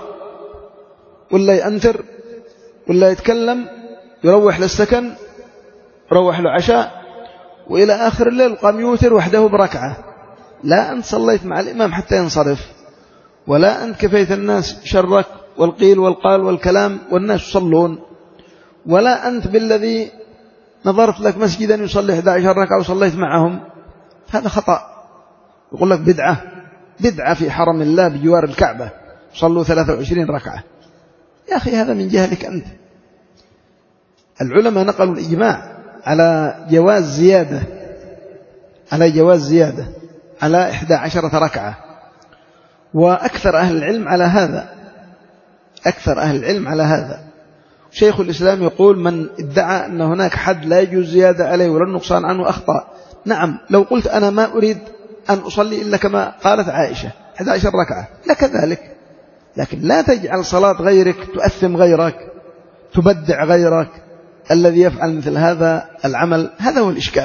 ولا يأنتر، ولا يتكلم، يروح للسكن، يروح له عشاء، وإلى آخر الليل قام يوتر وحده بركعة. لا أنت صليت مع الإمام حتى ينصرف، ولا أنت كفيت الناس شرك والقيل والقال والكلام والناس يصلون، ولا أنت بالذي نظرت لك مسجدا يصلي أحد عشر ركعة وصليت معهم. هذا خطأ. يقول لك بدعة بدعة في حرم الله بجوار الكعبة صلوا ثلاثة وعشرين ركعة. يا أخي هذا من جهلك أنت. العلماء نقلوا الإجماع على جواز زيادة على جواز زيادة على إحدى عشرة ركعة، وأكثر أهل العلم على هذا أكثر أهل العلم على هذا. شيخ الإسلام يقول: من ادعى أن هناك حد لا يجوز زيادة عليه ولا النقصان عنه أخطأ. نعم، لو قلت أنا ما أريد أن أصلي إلا كما قالت عائشة أحد عشر ركعة لكذلك، لكن لا تجعل صلاة غيرك تؤثم غيرك، تبدع غيرك الذي يفعل مثل هذا العمل. هذا هو الإشكال.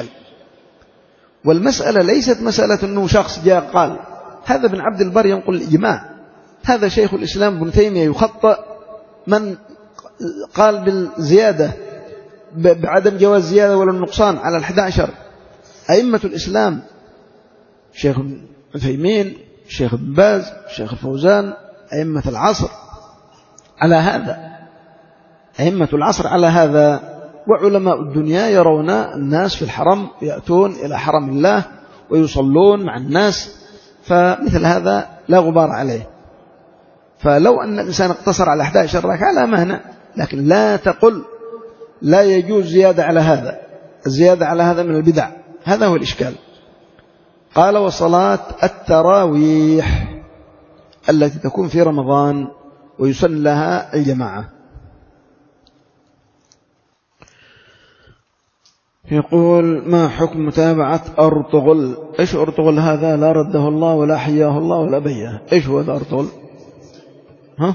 والمسألة ليست مسألة أنه شخص جاء قال. هذا ابن عبد البر ينقل الإجماع. هذا شيخ الإسلام ابن تيمية يخطأ من قال بالزيادة بعدم جواز زيادة ولا النقصان على الحد عشر. أئمة الإسلام شيخ ابن عثيمين، شيخ ابن باز، شيخ الفوزان، أئمة العصر على هذا أئمة العصر على هذا وعلماء الدنيا يرون الناس في الحرم يأتون إلى حرم الله ويصلون مع الناس، فمثل هذا لا غبار عليه. فلو أن الإنسان اقتصر على أحد عشر ركعة لا مانع، لكن لا تقل لا يجوز زيادة على هذا. الزيادة على هذا من البدع. هذا هو الإشكال. قال: وصلاة التراويح التي تكون في رمضان ويسن لها الجماعة. يقول: ما حكم متابعة أرطغرل؟ إيش أرطغرل هذا؟ لا رده الله ولا حياه الله ولا بيه. إيش هو هذا أرطغرل؟ ها؟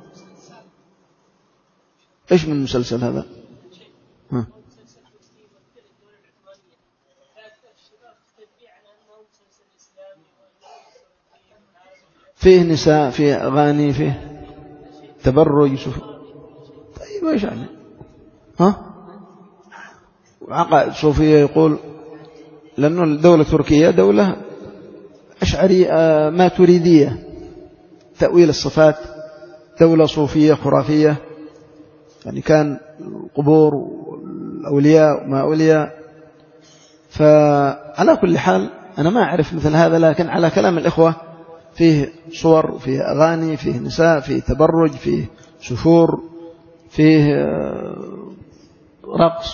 إيش من المسلسل هذا؟ ها؟ فيه نساء، فيه أغاني، فيه تبرج. طيب إيش يعني؟ ها؟ عقائد صوفية يقول، لأنه الدولة التركية دولة أشعرية ما تريدية، تأويل الصفات، دولة صوفية خرافية، يعني كان القبور والأولياء وما أولياء. فعلى كل حال أنا ما أعرف مثل هذا، لكن على كلام الإخوة فيه صور، فيه أغاني، فيه نساء، فيه تبرج، فيه سفور، فيه رقص.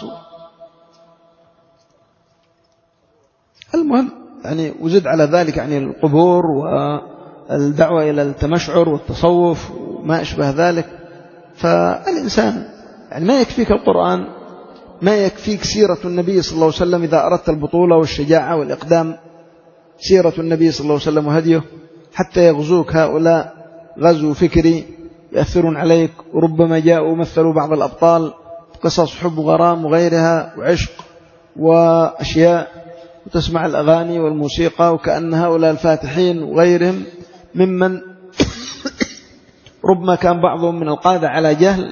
المهم يعني وزد على ذلك يعني القبور والدعوة إلى التمشعر والتصوف وما أشبه ذلك. فالإنسان يعني ما يكفيك القرآن، ما يكفيك سيرة النبي صلى الله عليه وسلم إذا أردت البطولة والشجاعة والإقدام، سيرة النبي صلى الله عليه وسلم وهديه، حتى يغزوك هؤلاء غزو فكري يأثرون عليك، وربما جاءوا مثلوا بعض الأبطال قصص حب وغرام وغيرها وعشق وأشياء، وتسمع الأغاني والموسيقى وكأن هؤلاء الفاتحين وغيرهم ممن ربما كان بعضهم من القادة على جهل،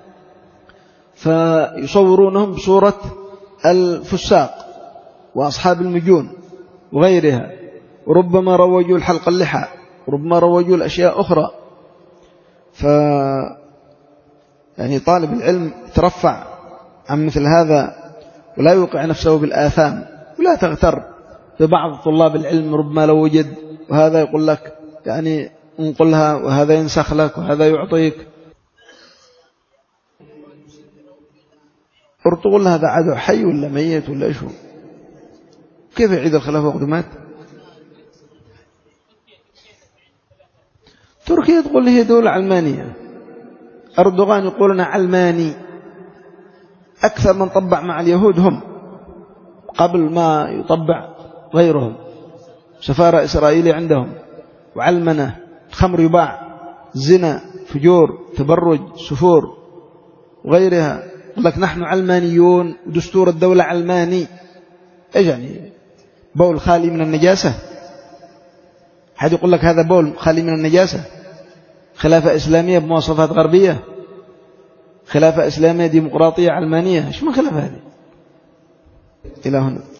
فيصورونهم بصورة الفساق وأصحاب المجون وغيرها، وربما روجوا الحلق اللحى، وربما روجوا الأشياء أخرى. ف يعني طالب العلم يترفع عن مثل هذا ولا يوقع نفسه بالآثام، ولا تغتر ببعض طلاب العلم ربما لو وجد، وهذا يقول لك يعني انقلها، وهذا ينسخ لك، وهذا يعطيك. تقول هذا عدو حي ولا ميت ولا إيش هو؟ كيف يعيد الخلافة وقد مات؟ تركيا تقول لي هي دولة علمانية، أردوغان يقول أنا علماني، أكثر من طبع مع اليهود هم قبل ما يطبع غيرهم، سفارة إسرائيلية عندهم، وعلمنة، خمر يباع، زنا، فجور، تبرج، سفور وغيرها. يقول لك نحن علمانيون ودستور الدولة علماني. إيش يعني؟ بول خالي من النجاسة؟ حد يقول لك هذا بول خالي من النجاسة؟ خلافة إسلامية بمواصفات غربية، خلافة إسلامية ديمقراطية علمانية، إيش ما خلاف هذه؟ إلى هنا.